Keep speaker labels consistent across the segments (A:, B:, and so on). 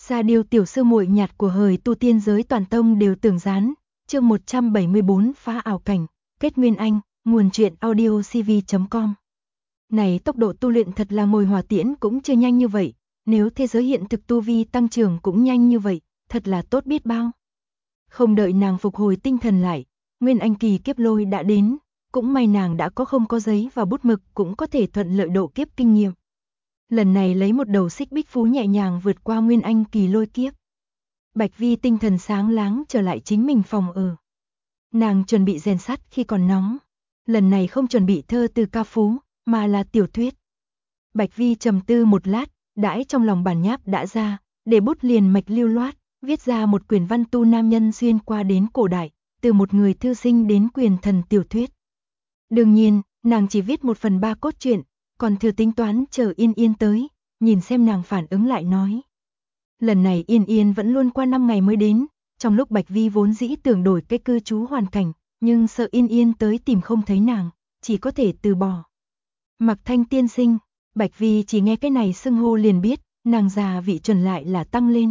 A: Sa Điêu tiểu sư muội nhạt của hời tu tiên giới toàn tông đều tưởng gián, chương 174 phá ảo cảnh, kết nguyên anh, nguồn truyện audio cv.com. Này tốc độ tu luyện thật là ngồi hỏa tiễn cũng chưa nhanh như vậy, nếu thế giới hiện thực tu vi tăng trưởng cũng nhanh như vậy, thật là tốt biết bao. Không đợi nàng phục hồi tinh thần lại, nguyên anh kỳ kiếp lôi đã đến, cũng may nàng đã không có giấy và bút mực cũng có thể thuận lợi độ kiếp kinh nghiệm. Lần này lấy một đầu xích bích phú nhẹ nhàng vượt qua nguyên anh kỳ lôi kiếp. Bạch Vi tinh thần sáng láng trở lại chính mình phòng ở. Nàng chuẩn bị rèn sắt khi còn nóng. Lần này không chuẩn bị thơ từ ca phú, mà là tiểu thuyết. Bạch Vi trầm tư một lát, đãi trong lòng bản nháp đã ra, để bút liền mạch lưu loát, viết ra một quyển văn tu nam nhân xuyên qua đến cổ đại, từ một người thư sinh đến quyền thần tiểu thuyết. Đương nhiên, nàng chỉ viết 1/3 cốt truyện, còn thừa tính toán chờ Yên Yên tới, nhìn xem nàng phản ứng lại nói. Lần này Yên Yên vẫn luôn qua 5 ngày mới đến, trong lúc Bạch Vi vốn dĩ tưởng đổi cái cư trú hoàn cảnh, nhưng sợ Yên Yên tới tìm không thấy nàng, chỉ có thể từ bỏ. Mặc Thanh tiên sinh, Bạch Vi chỉ nghe cái này xưng hô liền biết, nàng già vị chuẩn lại là tăng lên.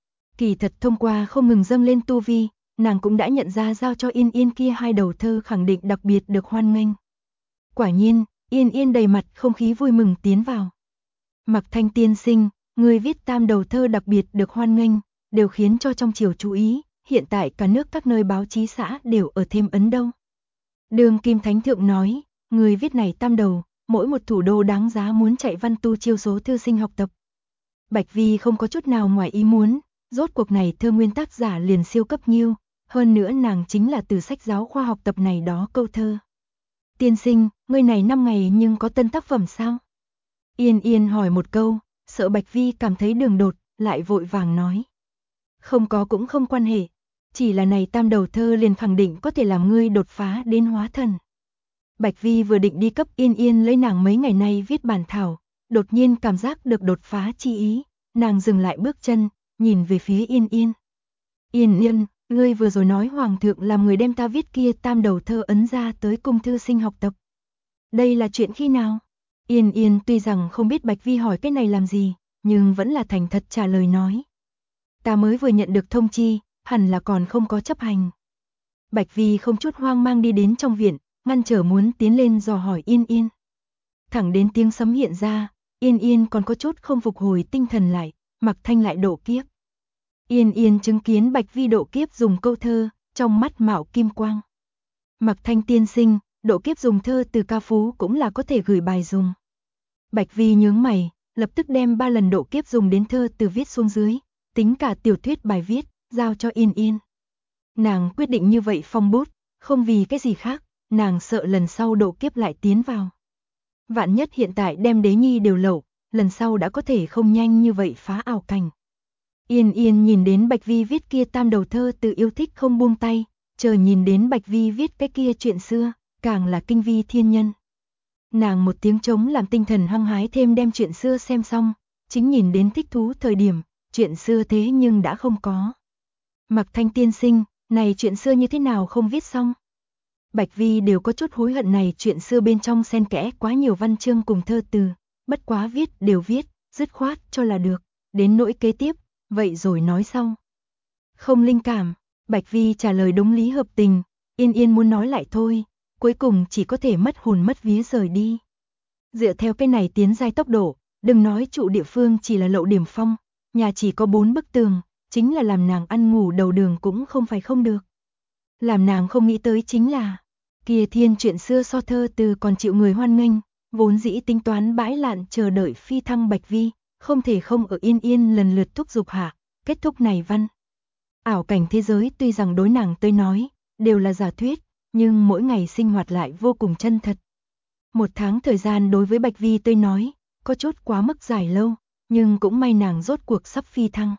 A: Kỳ thật thông qua không ngừng dâng lên tu vi, nàng cũng đã nhận ra giao cho Yên Yên kia 2 đầu thơ khẳng định đặc biệt được hoan nghênh. Quả nhiên, Yên Yên đầy mặt không khí vui mừng tiến vào. Mặc Thanh tiên sinh, người viết 3 đầu thơ đặc biệt được hoan nghênh, đều khiến cho trong triều chú ý, hiện tại cả nước các nơi báo chí xã đều ở thêm ấn đâu. Đường Kim Thánh Thượng nói, người viết này 3 đầu, mỗi một thủ đô đáng giá muốn chạy văn tu chiêu số thư sinh học tập. Bạch Vi không có chút nào ngoài ý muốn, rốt cuộc này thơ nguyên tác giả liền siêu cấp nhiêu, hơn nữa nàng chính là từ sách giáo khoa học tập này đó câu thơ. Tiên sinh, ngươi này 5 ngày nhưng có tân tác phẩm sao? Yên Yên hỏi một câu, sợ Bạch Vi cảm thấy đường đột, lại vội vàng nói. Không có cũng không quan hệ, chỉ là này 3 đầu thơ liền khẳng định có thể làm ngươi đột phá đến hóa thần. Bạch Vi vừa định đi cấp Yên Yên lấy nàng mấy ngày nay viết bản thảo, đột nhiên cảm giác được đột phá chi ý, nàng dừng lại bước chân, nhìn về phía Yên Yên. Yên Yên, ngươi vừa rồi nói hoàng thượng làm người đem ta viết kia 3 đầu thơ ấn ra tới cung thư sinh học tập. Đây là chuyện khi nào? Yên Yên tuy rằng không biết Bạch Vi hỏi cái này làm gì, nhưng vẫn là thành thật trả lời nói. Ta mới vừa nhận được thông chi, hẳn là còn không có chấp hành. Bạch Vi không chút hoang mang đi đến trong viện, ngăn trở muốn tiến lên dò hỏi Yên Yên. Thẳng đến tiếng sấm hiện ra, Yên Yên còn có chút không phục hồi tinh thần lại, Mặc Thanh lại độ kiếp. Yên Yên chứng kiến Bạch Vi độ kiếp dùng câu thơ, trong mắt mạo kim quang. Mặc Thanh tiên sinh, độ kiếp dùng thơ từ ca phú cũng là có thể gửi bài dùng. Bạch Vi nhướng mày, lập tức đem 3 lần độ kiếp dùng đến thơ từ viết xuống dưới, tính cả tiểu thuyết bài viết, giao cho Yên Yên. Nàng quyết định như vậy phong bút, không vì cái gì khác, nàng sợ lần sau độ kiếp lại tiến vào. Vạn nhất hiện tại đem đế nhi đều lậu, lần sau đã có thể không nhanh như vậy phá ảo cảnh. Yên Yên nhìn đến Bạch Vi viết kia 3 đầu thơ tự yêu thích không buông tay, chờ nhìn đến Bạch Vi viết cái kia chuyện xưa, càng là kinh vi thiên nhân. Nàng một tiếng trống làm tinh thần hăng hái thêm đem chuyện xưa xem xong, chính nhìn đến thích thú thời điểm, chuyện xưa thế nhưng đã không có. Mặc Thanh tiên sinh, này chuyện xưa như thế nào không viết xong? Bạch Vi đều có chút hối hận này chuyện xưa bên trong xen kẽ quá nhiều văn chương cùng thơ từ, bất quá viết đều viết, dứt khoát cho là được, đến nỗi kế tiếp, vậy rồi nói sau. Không linh cảm, Bạch Vi trả lời đúng lý hợp tình, Yên Yên muốn nói lại thôi, cuối cùng chỉ có thể mất hồn mất vía rời đi. Dựa theo cái này tiến giai tốc độ, đừng nói trụ địa phương chỉ là Lậu Điểm Phong, nhà chỉ có 4 bức tường, chính là làm nàng ăn ngủ đầu đường cũng không phải không được. Làm nàng không nghĩ tới chính là, kia thiên chuyện xưa so thơ từ còn chịu người hoan nghênh, vốn dĩ tính toán bãi lạn chờ đợi phi thăng Bạch Vi, không thể không ở Yên Yên lần lượt thúc giục hạ, kết thúc này văn. Ảo cảnh thế giới tuy rằng đối nàng tới nói, đều là giả thuyết, nhưng mỗi ngày sinh hoạt lại vô cùng chân thật. 1 tháng thời gian đối với Bạch Vi tới nói, có chút quá mức dài lâu, nhưng cũng may nàng rốt cuộc sắp phi thăng.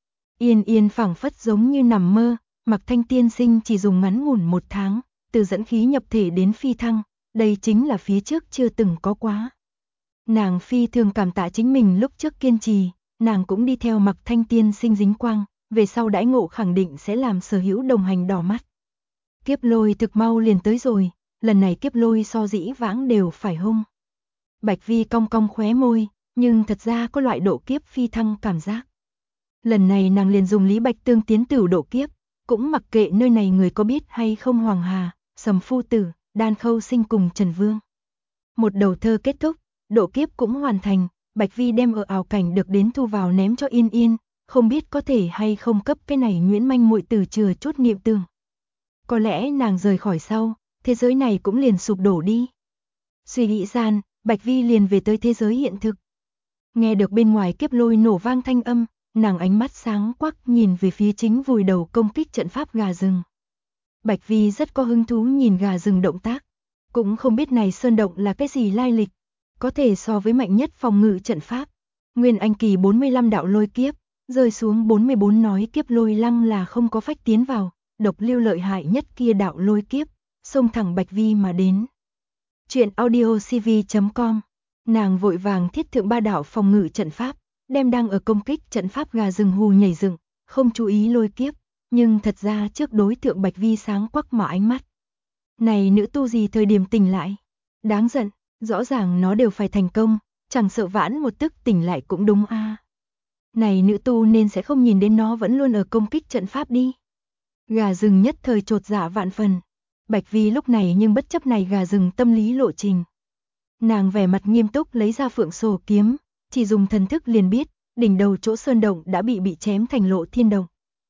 A: Yên Yên phảng phất giống như nằm mơ, Mặc Thanh tiên sinh chỉ dùng ngắn ngủn 1 tháng, từ dẫn khí nhập thể đến phi thăng, đây chính là phía trước chưa từng có quá. Nàng phi thường cảm tạ chính mình lúc trước kiên trì, nàng cũng đi theo Mặc Thanh tiên sinh dính quang, về sau đãi ngộ khẳng định sẽ làm sở hữu đồng hành đỏ mắt. Kiếp lôi thực mau liền tới rồi, lần này kiếp lôi so dĩ vãng đều phải hung. Bạch Vi cong cong khóe môi, nhưng thật ra có loại độ kiếp phi thăng cảm giác. Lần này nàng liền dùng Lý Bạch Tương tiến tửu độ kiếp, cũng mặc kệ nơi này người có biết hay không Hoàng Hà, Sầm Phu Tử, Đan Khâu Sinh cùng Trần Vương. Một đầu thơ kết thúc, độ kiếp cũng hoàn thành, Bạch Vi đem ở ảo cảnh được đến thu vào ném cho Yên Yên, không biết có thể hay không cấp cái này Nguyễn manh muội tử chừa chút niệm tưởng. Có lẽ nàng rời khỏi sau, thế giới này cũng liền sụp đổ đi. Suy nghĩ gian, Bạch Vi liền về tới thế giới hiện thực. Nghe được bên ngoài kiếp lôi nổ vang thanh âm, nàng ánh mắt sáng quắc nhìn về phía chính vùi đầu công kích trận pháp gà rừng. Bạch Vi rất có hứng thú nhìn gà rừng động tác, cũng không biết này sơn động là cái gì lai lịch, có thể so với mạnh nhất phòng ngự trận pháp. Nguyên Anh kỳ 45 đạo lôi kiếp, rơi xuống 44 nói kiếp lôi lăng là không có phách tiến vào, độc lưu lợi hại nhất kia đạo lôi kiếp, xông thẳng Bạch Vi mà đến. Chuyện audiocv.com. Nàng vội vàng thiết thượng 3 đạo phòng ngự trận pháp, đem đang ở công kích trận pháp gà rừng hù nhảy dựng, không chú ý lôi kiếp, nhưng thật ra trước đối tượng Bạch Vi sáng quắc mà ánh mắt. Này nữ tu gì thời điểm tỉnh lại? Đáng giận, rõ ràng nó đều phải thành công, chẳng sợ vãn một tức tỉnh lại cũng đúng a. Này nữ tu nên sẽ không nhìn đến nó vẫn luôn ở công kích trận pháp đi. Gà rừng nhất thời chột dạ vạn phần. Bạch Vi lúc này nhưng bất chấp này gà rừng tâm lý lộ trình. Nàng vẻ mặt nghiêm túc lấy ra phượng sổ kiếm, chỉ dùng thần thức liền biết, đỉnh đầu chỗ sơn động đã bị chém thành lộ thiên đồng.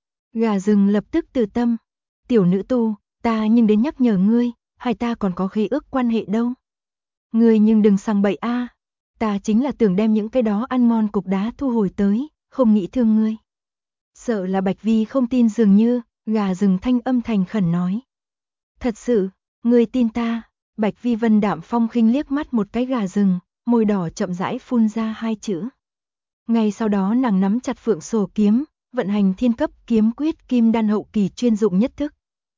A: Gà rừng lập tức từ tâm, tiểu nữ tu, ta nhưng đến nhắc nhở ngươi, hai ta còn có khế ước quan hệ đâu. Ngươi nhưng đừng sang bậy a, ta chính là tưởng đem những cái đó ăn ngon cục đá thu hồi tới, không nghĩ thương ngươi. Sợ là Bạch Vi không tin dường như, gà rừng thanh âm thành khẩn nói. Thật sự, ngươi tin ta. Bạch Vi vân đạm phong khinh liếc mắt một cái gà rừng, môi đỏ chậm rãi phun ra 2 chữ. Ngay sau đó nàng nắm chặt phượng sổ kiếm, vận hành thiên cấp kiếm quyết kim đan hậu kỳ chuyên dụng nhất thức.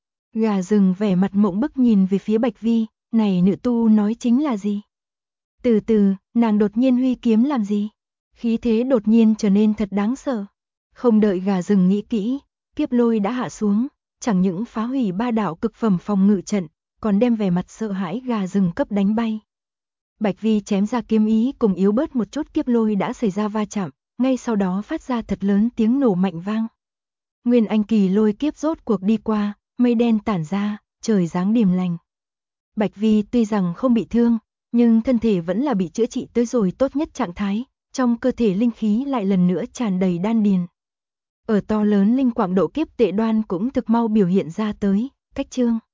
A: Gà rừng vẻ mặt mộng bức nhìn về phía Bạch Vi, này nữ tu nói chính là gì? Từ từ, nàng đột nhiên huy kiếm làm gì? Khí thế đột nhiên trở nên thật đáng sợ. Không đợi gà rừng nghĩ kỹ, kiếp lôi đã hạ xuống, chẳng những phá hủy 3 đạo cực phẩm phòng ngự trận, còn đem vẻ mặt sợ hãi gà rừng cấp đánh bay. Bạch Vi chém ra kiếm ý cùng yếu bớt một chút kiếp lôi đã xảy ra va chạm, ngay sau đó phát ra thật lớn tiếng nổ mạnh vang. Nguyên Anh kỳ lôi kiếp rốt cuộc đi qua, mây đen tản ra, trời giáng điềm lành. Bạch Vi tuy rằng không bị thương, nhưng thân thể vẫn là bị chữa trị tới rồi tốt nhất trạng thái, trong cơ thể linh khí lại lần nữa tràn đầy đan điền. Ở to lớn linh quạng độ kiếp tệ đoan cũng thực mau biểu hiện ra tới, cách chương.